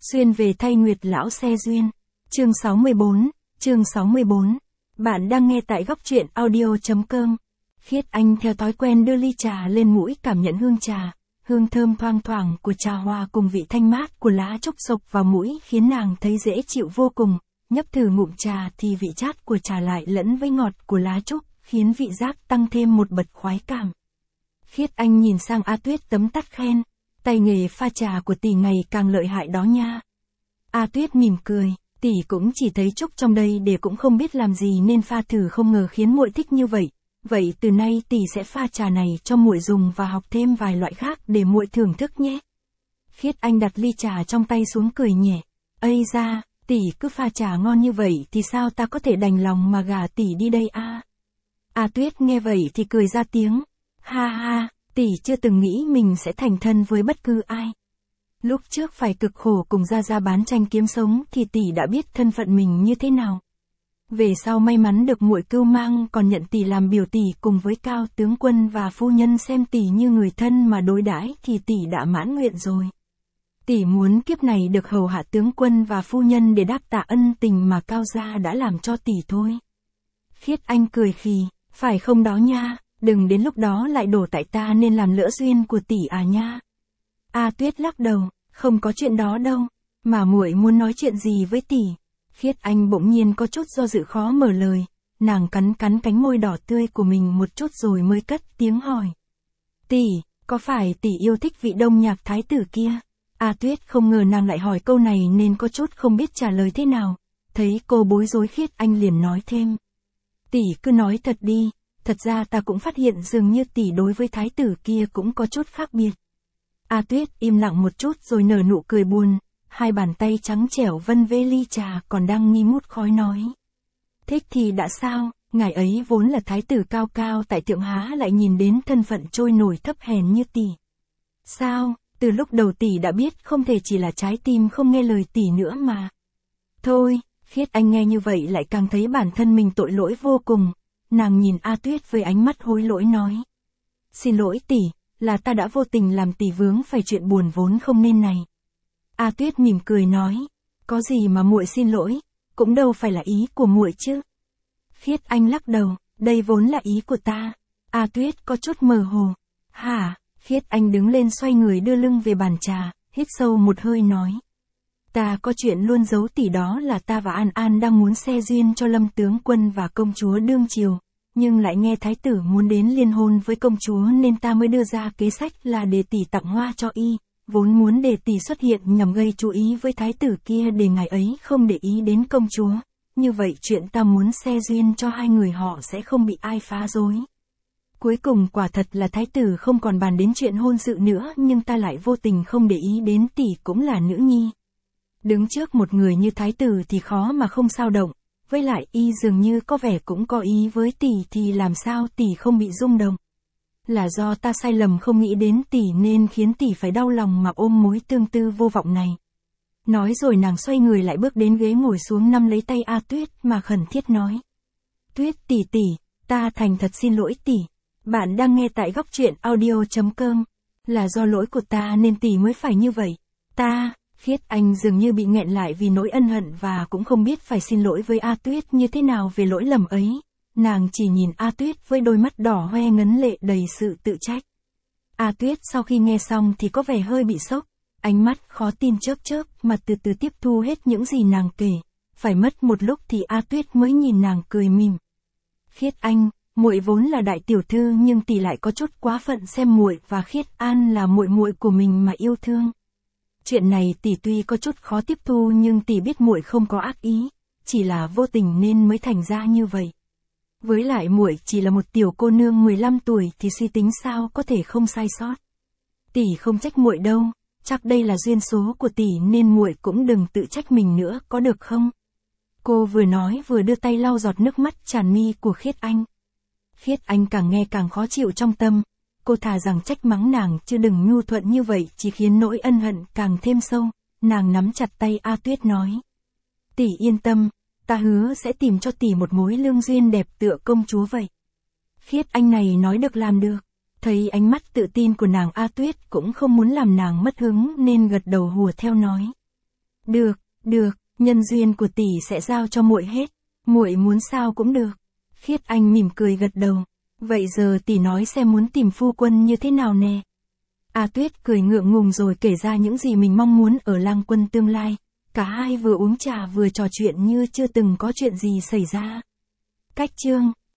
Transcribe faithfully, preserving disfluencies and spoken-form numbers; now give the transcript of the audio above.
Xuyên về thay Nguyệt lão xe duyên. Chương sáu mươi bốn, chương sáu mươi bốn. Bạn đang nghe tại góc truyện audio.com. Khiết Anh theo thói quen đưa ly trà lên mũi cảm nhận hương trà, hương thơm thoang thoảng của trà hoa cùng vị thanh mát của lá trúc xộc vào mũi khiến nàng thấy dễ chịu vô cùng. Nhấp thử ngụm trà thì vị chát của trà lại lẫn với ngọt của lá trúc, khiến vị giác tăng thêm một bậc khoái cảm. Khiết Anh nhìn sang A Tuyết tấm tắc khen, tay nghề pha trà của tỷ ngày càng lợi hại đó nha. A Tuyết mỉm cười, tỷ cũng chỉ thấy trúc trong đây để cũng không biết làm gì nên pha thử, không ngờ khiến muội thích như vậy. Vậy từ nay tỷ sẽ pha trà này cho muội dùng và học thêm vài loại khác để muội thưởng thức nhé. Khiết Anh đặt ly trà trong tay xuống cười nhẹ. Ây da, tỷ cứ pha trà ngon như vậy thì sao ta có thể đành lòng mà gả tỷ đi đây a? A Tuyết nghe vậy thì cười ra tiếng. Ha ha, tỷ chưa từng nghĩ mình sẽ thành thân với bất cứ ai. Lúc trước phải cực khổ cùng Gia Gia bán tranh kiếm sống thì tỷ đã biết thân phận mình như thế nào. Về sau may mắn được muội cưu mang còn nhận tỷ làm biểu tỷ cùng với Cao tướng quân và phu nhân xem tỷ như người thân mà đối đãi thì tỷ đã mãn nguyện rồi. Tỷ muốn kiếp này được hầu hạ tướng quân và phu nhân để đáp tạ ân tình mà Cao gia đã làm cho tỷ thôi. Khiết Anh cười khì, phải không đó nha, đừng đến lúc đó lại đổ tại ta nên làm lỡ duyên của tỷ à nha. A Tuyết lắc đầu, không có chuyện đó đâu, mà muội muốn nói chuyện gì với tỷ? Khiết Anh bỗng nhiên có chút do dự khó mở lời, nàng cắn cắn cánh môi đỏ tươi của mình một chút rồi mới cất tiếng hỏi. Tỷ, có phải tỷ yêu thích vị Đông Nhạc thái tử kia? A Tuyết không ngờ nàng lại hỏi câu này nên có chút không biết trả lời thế nào. Thấy cô bối rối Khiết Anh liền nói thêm. Tỷ cứ nói thật đi, thật ra ta cũng phát hiện dường như tỷ đối với thái tử kia cũng có chút khác biệt. A Tuyết im lặng một chút rồi nở nụ cười buồn, hai bàn tay trắng trẻo vân vê ly trà còn đang nghi ngút khói nói. Thích thì đã sao, ngài ấy vốn là thái tử cao cao tại thượng há lại nhìn đến thân phận trôi nổi thấp hèn như tỷ. Sao, từ lúc đầu tỷ đã biết không thể chỉ là trái tim không nghe lời tỷ nữa mà. Thôi, Khiết Anh nghe như vậy lại càng thấy bản thân mình tội lỗi vô cùng, nàng nhìn A Tuyết với ánh mắt hối lỗi nói. Xin lỗi tỷ, là ta đã vô tình làm tỷ vướng phải chuyện buồn vốn không nên này. A Tuyết mỉm cười nói, có gì mà muội xin lỗi, cũng đâu phải là ý của muội chứ. Khiết Anh lắc đầu, đây vốn là ý của ta. A Tuyết có chút mơ hồ. Hả? Khiết Anh đứng lên xoay người đưa lưng về bàn trà, hít sâu một hơi nói. Ta có chuyện luôn giấu tỷ, đó là ta và An An đang muốn xe duyên cho Lâm tướng quân và công chúa đương triều, nhưng lại nghe thái tử muốn đến liên hôn với công chúa nên ta mới đưa ra kế sách là để tỷ tặng hoa cho y, vốn muốn để tỷ xuất hiện nhằm gây chú ý với thái tử kia để ngài ấy không để ý đến công chúa, như vậy chuyện ta muốn xe duyên cho hai người họ sẽ không bị ai phá rối. Cuối cùng quả thật là thái tử không còn bàn đến chuyện hôn sự nữa, nhưng ta lại vô tình không để ý đến tỷ cũng là nữ nhi. Đứng trước một người như thái tử thì khó mà không dao động, với lại y dường như có vẻ cũng có ý với tỷ thì làm sao tỷ không bị rung động. Là do ta sai lầm không nghĩ đến tỷ nên khiến tỷ phải đau lòng mà ôm mối tương tư vô vọng này. Nói rồi nàng xoay người lại bước đến ghế ngồi xuống nắm lấy tay A Tuyết mà khẩn thiết nói. Tuyết tỷ tỷ, ta thành thật xin lỗi tỷ. Bạn đang nghe tại góc truyện audio.com. Là do lỗi của ta nên tỷ mới phải như vậy. Ta, Khiết Anh dường như bị nghẹn lại vì nỗi ân hận và cũng không biết phải xin lỗi với A Tuyết như thế nào về lỗi lầm ấy. Nàng chỉ nhìn A Tuyết với đôi mắt đỏ hoe ngấn lệ đầy sự tự trách. A Tuyết sau khi nghe xong thì có vẻ hơi bị sốc, ánh mắt khó tin chớp chớp mà từ từ tiếp thu hết những gì nàng kể. Phải mất một lúc thì A Tuyết mới nhìn nàng cười mỉm. Khiết Anh, muội vốn là đại tiểu thư nhưng tỷ lại có chút quá phận xem muội và Khiết An là muội muội của mình mà yêu thương. Chuyện này tỷ tuy có chút khó tiếp thu nhưng tỷ biết muội không có ác ý, chỉ là vô tình nên mới thành ra như vậy. Với lại muội chỉ là một tiểu cô nương mười lăm tuổi thì suy tính sao có thể không sai sót. Tỷ không trách muội đâu, chắc đây là duyên số của tỷ nên muội cũng đừng tự trách mình nữa có được không? Cô vừa nói vừa đưa tay lau giọt nước mắt tràn mi của Khiết Anh. Khiết Anh càng nghe càng khó chịu trong tâm, cô thà rằng trách mắng nàng chứ đừng nhu thuận như vậy chỉ khiến nỗi ân hận càng thêm sâu. Nàng nắm chặt tay A Tuyết nói. Tỷ yên tâm, ta hứa sẽ tìm cho tỷ một mối lương duyên đẹp tựa công chúa vậy. Khiết Anh này nói được làm được, thấy ánh mắt tự tin của nàng A Tuyết cũng không muốn làm nàng mất hứng nên gật đầu hùa theo nói. Được, được, nhân duyên của tỷ sẽ giao cho muội hết. Muội muốn sao cũng được. Khiết Anh mỉm cười gật đầu. Vậy giờ tỷ nói xem muốn tìm phu quân như thế nào nè. A Tuyết cười ngượng ngùng rồi kể ra những gì mình mong muốn ở lang quân tương lai. Cả hai vừa uống trà vừa trò chuyện như chưa từng có chuyện gì xảy ra. Cách chương